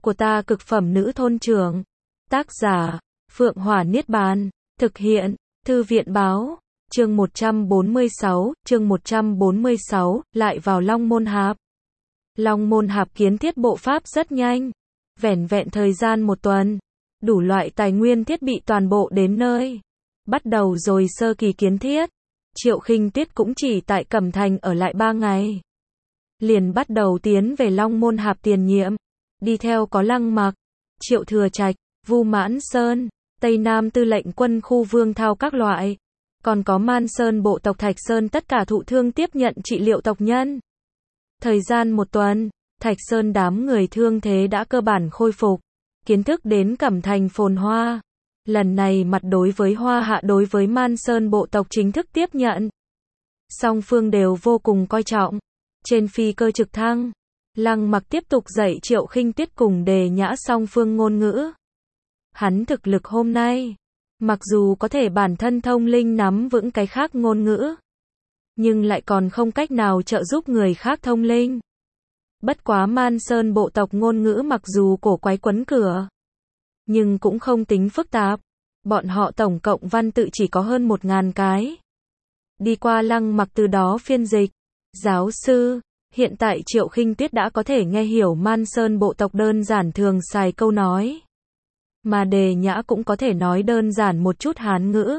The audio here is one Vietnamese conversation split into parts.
của ta cực phẩm nữ thôn trưởng. Tác giả, Phượng Hỏa Niết Bàn. Thực hiện, Thư viện báo. Chương 146, lại vào Long Môn Hạp. Long Môn Hạp kiến thiết bộ pháp rất nhanh. Vẻn vẹn thời gian 1 tuần, đủ loại tài nguyên thiết bị toàn bộ đến nơi. Bắt đầu rồi sơ kỳ kiến thiết. Triệu Khinh Tuyết cũng chỉ tại Cẩm Thành ở lại 3 ngày. Liền bắt đầu tiến về Long Môn Hạp tiền nhiệm. Đi theo có Lăng Mặc, Triệu Thừa Trạch, Vu Mãn Sơn, Tây Nam Tư lệnh quân khu Vương Thao các loại. Còn có Man Sơn bộ tộc Thạch Sơn tất cả thụ thương tiếp nhận trị liệu tộc nhân. Thời gian 1 tuần, Thạch Sơn đám người thương thế đã cơ bản khôi phục. Kiến thức đến Cẩm Thành phồn hoa. Lần này mặt đối với Hoa Hạ đối với Man Sơn bộ tộc chính thức tiếp nhận. Song phương đều vô cùng coi trọng. Trên phi cơ trực thăng, Lăng Mặc tiếp tục dạy Triệu Khinh Tuyết cùng Đề Nhã song phương ngôn ngữ. Hắn thực lực hôm nay, mặc dù có thể bản thân thông linh nắm vững cái khác ngôn ngữ, nhưng lại còn không cách nào trợ giúp người khác thông linh. Bất quá Man Sơn bộ tộc ngôn ngữ mặc dù cổ quái quấn cửa, nhưng cũng không tính phức tạp. Bọn họ tổng cộng văn tự chỉ có hơn 1000 cái. Đi qua Lăng Mặc từ đó phiên dịch. Giáo sư, hiện tại Triệu Khinh Tuyết đã có thể nghe hiểu Man Sơn bộ tộc đơn giản thường xài câu nói. Mà Đề Nhã cũng có thể nói đơn giản một chút Hán ngữ.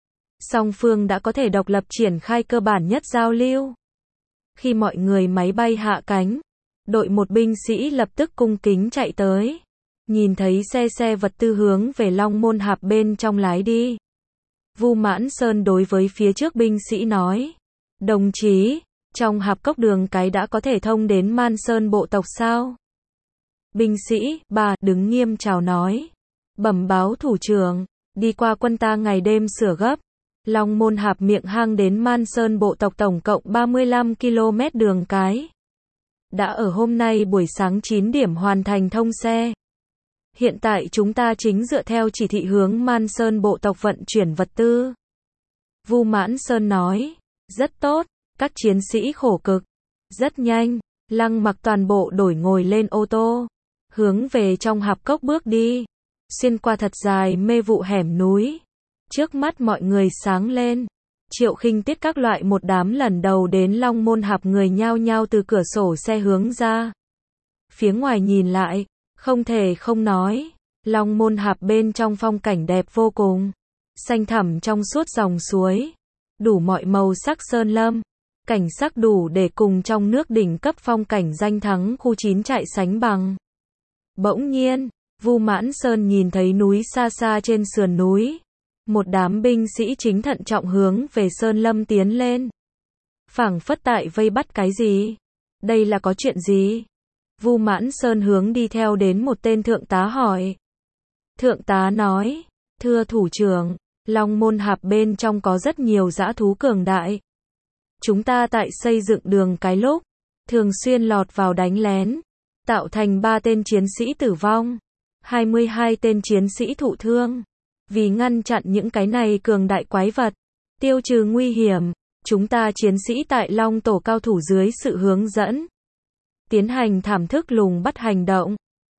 Song phương đã có thể độc lập triển khai cơ bản nhất giao lưu. Khi mọi người máy bay hạ cánh, đội một binh sĩ lập tức cung kính chạy tới. Nhìn thấy xe vật tư hướng về Long Môn Hạp bên trong lái đi. Vu Mãn Sơn đối với phía trước binh sĩ nói. Đồng chí, trong hạp cốc đường cái đã có thể thông đến Man Sơn bộ tộc sao? Binh sĩ, bà, đứng nghiêm chào nói. Bẩm báo thủ trưởng, đi qua quân ta ngày đêm sửa gấp. Long Môn Hạp miệng hang đến Man Sơn bộ tộc tổng cộng 35 km đường cái. Đã ở hôm nay buổi sáng 9 điểm hoàn thành thông xe. Hiện tại chúng ta chính dựa theo chỉ thị hướng Man Sơn bộ tộc vận chuyển vật tư. Vu Mãn Sơn nói, rất tốt, các chiến sĩ khổ cực. Rất nhanh, Lăng Mặc toàn bộ đổi ngồi lên ô tô, hướng về trong hạp cốc bước đi, xuyên qua thật dài mê vụ hẻm núi. Trước mắt mọi người sáng lên. Triệu Khinh Tuyết các loại một đám lần đầu đến Long Môn Hạp người nhao nhao từ cửa sổ xe hướng ra. Phía ngoài nhìn lại, không thể không nói, Long Môn Hạp bên trong phong cảnh đẹp vô cùng. Xanh thẳm trong suốt dòng suối, đủ mọi màu sắc sơn lâm, cảnh sắc đủ để cùng trong nước đỉnh cấp phong cảnh danh thắng khu 9 chạy sánh bằng. Bỗng nhiên, Vu Mãn Sơn nhìn thấy núi xa xa trên sườn núi. Một đám binh sĩ chính thận trọng hướng về sơn lâm tiến lên. Phảng phất tại vây bắt cái gì? Đây là có chuyện gì? Vu Mãn Sơn hướng đi theo đến một tên thượng tá hỏi. Thượng tá nói, thưa thủ trưởng, Long Môn Hạp bên trong có rất nhiều dã thú cường đại. Chúng ta tại xây dựng đường cái lúc, thường xuyên lọt vào đánh lén, tạo thành 3 tên chiến sĩ tử vong, 22 tên chiến sĩ thụ thương. Vì ngăn chặn những cái này cường đại quái vật, tiêu trừ nguy hiểm, chúng ta chiến sĩ tại Long Tổ cao thủ dưới sự hướng dẫn, tiến hành thảm thức lùng bắt hành động.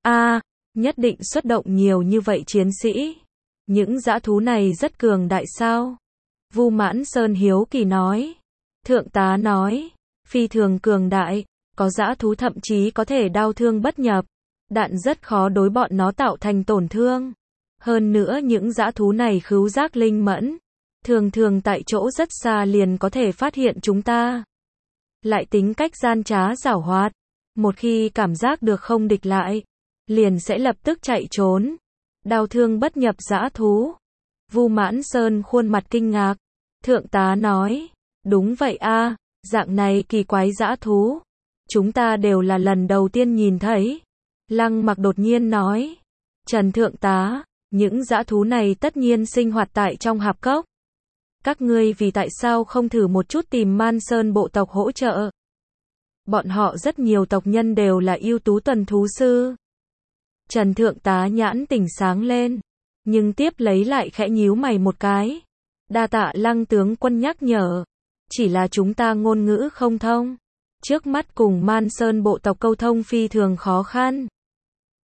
Nhất định xuất động nhiều như vậy chiến sĩ. Những dã thú này rất cường đại sao? Vu Mãn Sơn hiếu kỳ nói. Thượng tá nói, phi thường cường đại, có dã thú thậm chí có thể đao thương bất nhập, đạn rất khó đối bọn nó tạo thành tổn thương. Hơn nữa những dã thú này khứu giác linh mẫn, thường tại chỗ rất xa liền có thể phát hiện chúng ta. Lại tính cách gian trá giảo hoạt, một khi cảm giác được không địch lại, liền sẽ lập tức chạy trốn. Đao thương bất nhập dã thú. Vu Mãn Sơn khuôn mặt kinh ngạc. Thượng tá nói, đúng vậy dạng này kỳ quái dã thú, chúng ta đều là lần đầu tiên nhìn thấy. Lăng Mặc đột nhiên nói, Trần thượng tá, những dã thú này tất nhiên sinh hoạt tại trong hạp cốc. Các ngươi vì tại sao không thử một chút tìm Man Sơn bộ tộc hỗ trợ? Bọn họ rất nhiều tộc nhân đều là ưu tú tuần thú sư. Trần thượng tá nhãn tỉnh sáng lên, nhưng tiếp lấy lại khẽ nhíu mày một cái. Đa tạ Lăng tướng quân nhắc nhở, chỉ là chúng ta ngôn ngữ không thông. Trước mắt cùng Man Sơn bộ tộc câu thông phi thường khó khăn.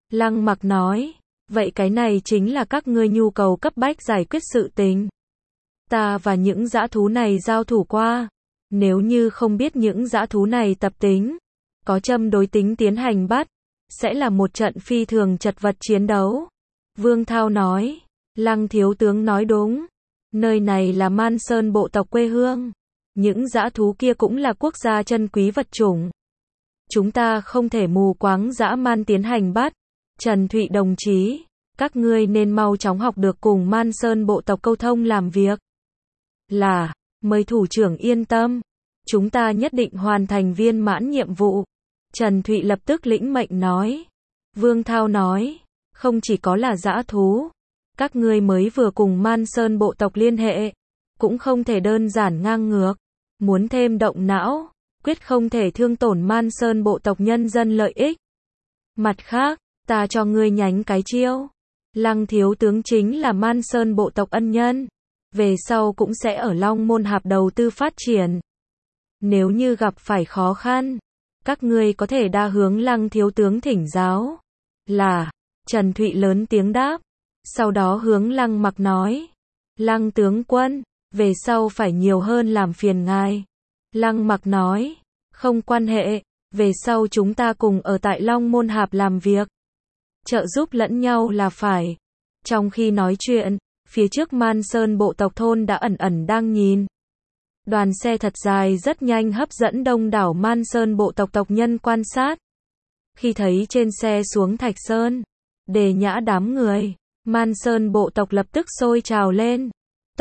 Lăng Mặc nói, vậy cái này chính là các ngươi nhu cầu cấp bách giải quyết sự tình. Ta và những dã thú này giao thủ qua, nếu như không biết những dã thú này tập tính, có châm đối tính tiến hành bắt, sẽ là một trận phi thường chật vật chiến đấu. Vương Thao nói, Lăng thiếu tướng nói đúng, nơi này là Man Sơn bộ tộc quê hương, những dã thú kia cũng là quốc gia chân quý vật chủng. Chúng ta không thể mù quáng dã man tiến hành bắt. Trần Thụy đồng chí, các ngươi nên mau chóng học được cùng Man Sơn bộ tộc câu thông làm việc. Là, mời thủ trưởng yên tâm, chúng ta nhất định hoàn thành viên mãn nhiệm vụ. Trần Thụy lập tức lĩnh mệnh nói. Vương Thao nói, không chỉ có là dã thú, các ngươi mới vừa cùng Man Sơn bộ tộc liên hệ, cũng không thể đơn giản ngang ngược, muốn thêm động não, quyết không thể thương tổn Man Sơn bộ tộc nhân dân lợi ích. Mặt khác, ta cho ngươi nhánh cái chiêu. Lăng thiếu tướng chính là Man Sơn bộ tộc ân nhân, về sau cũng sẽ ở Long Môn Hạp đầu tư phát triển. Nếu như gặp phải khó khăn, các ngươi có thể đa hướng Lăng thiếu tướng thỉnh giáo. Là, Trần Thụy lớn tiếng đáp, sau đó hướng Lăng Mặc nói, Lăng tướng quân, về sau phải nhiều hơn làm phiền ngài. Lăng Mặc nói, không quan hệ, về sau chúng ta cùng ở tại Long Môn Hạp làm việc, trợ giúp lẫn nhau là phải. Trong khi nói chuyện, phía trước Man Sơn bộ tộc thôn đã ẩn ẩn đang nhìn. Đoàn xe thật dài rất nhanh hấp dẫn đông đảo Man Sơn bộ tộc tộc nhân quan sát. Khi thấy trên xe xuống Thạch Sơn, Đề Nhã đám người, Man Sơn bộ tộc lập tức sôi trào lên.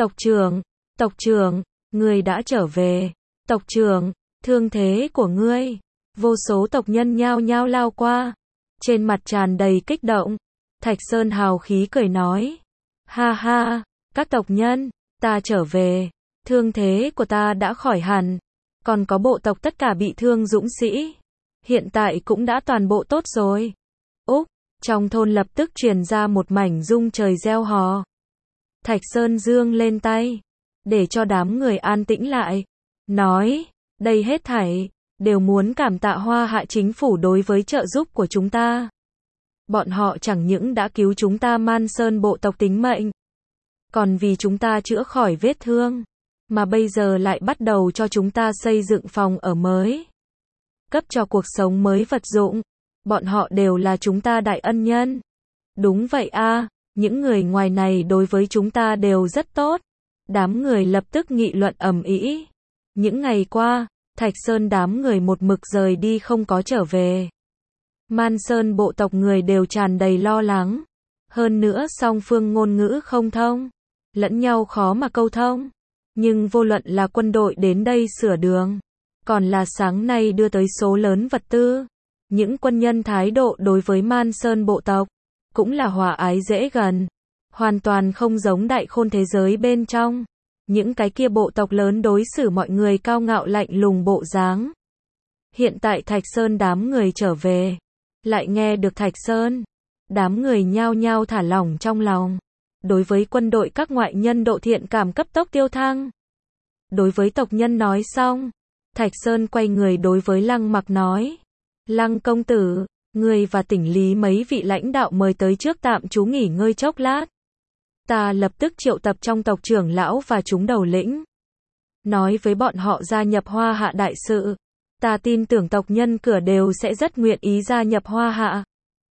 Tộc trưởng, người đã trở về. Tộc trưởng, thương thế của ngươi. Vô số tộc nhân nhao nhao lao qua, trên mặt tràn đầy kích động. Thạch Sơn hào khí cười nói, ha ha, các tộc nhân, ta trở về, thương thế của ta đã khỏi hẳn, còn có bộ tộc tất cả bị thương dũng sĩ, hiện tại cũng đã toàn bộ tốt rồi. Úc, trong thôn lập tức truyền ra một mảnh rung trời reo hò. Thạch Sơn giương lên tay, để cho đám người an tĩnh lại, nói, đây hết thảy đều muốn cảm tạ Hoa Hạ chính phủ đối với trợ giúp của chúng ta. Bọn họ chẳng những đã cứu chúng ta Man Sơn bộ tộc tính mệnh, còn vì chúng ta chữa khỏi vết thương, mà bây giờ lại bắt đầu cho chúng ta xây dựng phòng ở mới, cấp cho cuộc sống mới vật dụng. Bọn họ đều là chúng ta đại ân nhân. Đúng vậy a, những người ngoài này đối với chúng ta đều rất tốt. Đám người lập tức nghị luận ầm ĩ. Những ngày qua, Thạch Sơn đám người một mực rời đi không có trở về. Man Sơn bộ tộc người đều tràn đầy lo lắng. Hơn nữa song phương ngôn ngữ không thông, lẫn nhau khó mà câu thông. Nhưng vô luận là quân đội đến đây sửa đường, còn là sáng nay đưa tới số lớn vật tư, những quân nhân thái độ đối với Man Sơn bộ tộc cũng là hòa ái dễ gần, hoàn toàn không giống Đại Khôn thế giới bên trong. Những cái kia bộ tộc lớn đối xử mọi người cao ngạo lạnh lùng bộ dáng. Hiện tại Thạch Sơn đám người trở về, lại nghe được Thạch Sơn, đám người nhao nhao thả lỏng trong lòng. Đối với quân đội các ngoại nhân độ thiện cảm cấp tốc tiêu thăng. Đối với tộc nhân nói xong, Thạch Sơn quay người đối với Lăng Mặc nói, Lăng công tử, người và tỉnh lý mấy vị lãnh đạo mời tới trước tạm trú nghỉ ngơi chốc lát. Ta lập tức triệu tập trong tộc trưởng lão và chúng đầu lĩnh, nói với bọn họ gia nhập Hoa Hạ đại sự. Ta tin tưởng tộc nhân cửa đều sẽ rất nguyện ý gia nhập Hoa Hạ.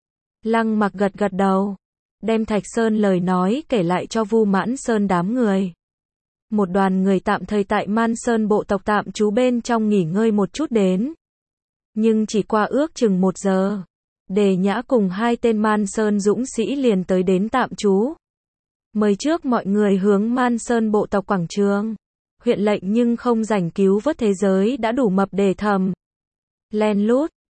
Lăng Mặc gật gật đầu, đem Thạch Sơn lời nói kể lại cho Vu Mãn Sơn đám người. Một đoàn người tạm thời tại Man Sơn bộ tộc tạm trú bên trong nghỉ ngơi một chút đến. Nhưng chỉ qua ước chừng 1 giờ, Đề Nhã cùng 2 tên Man Sơn dũng sĩ liền tới đến tạm trú. Mời trước mọi người hướng Man Sơn bộ tộc quảng trường. Huyện lệnh nhưng không rảnh cứu vớt thế giới đã đủ mập để thầm. Len lút,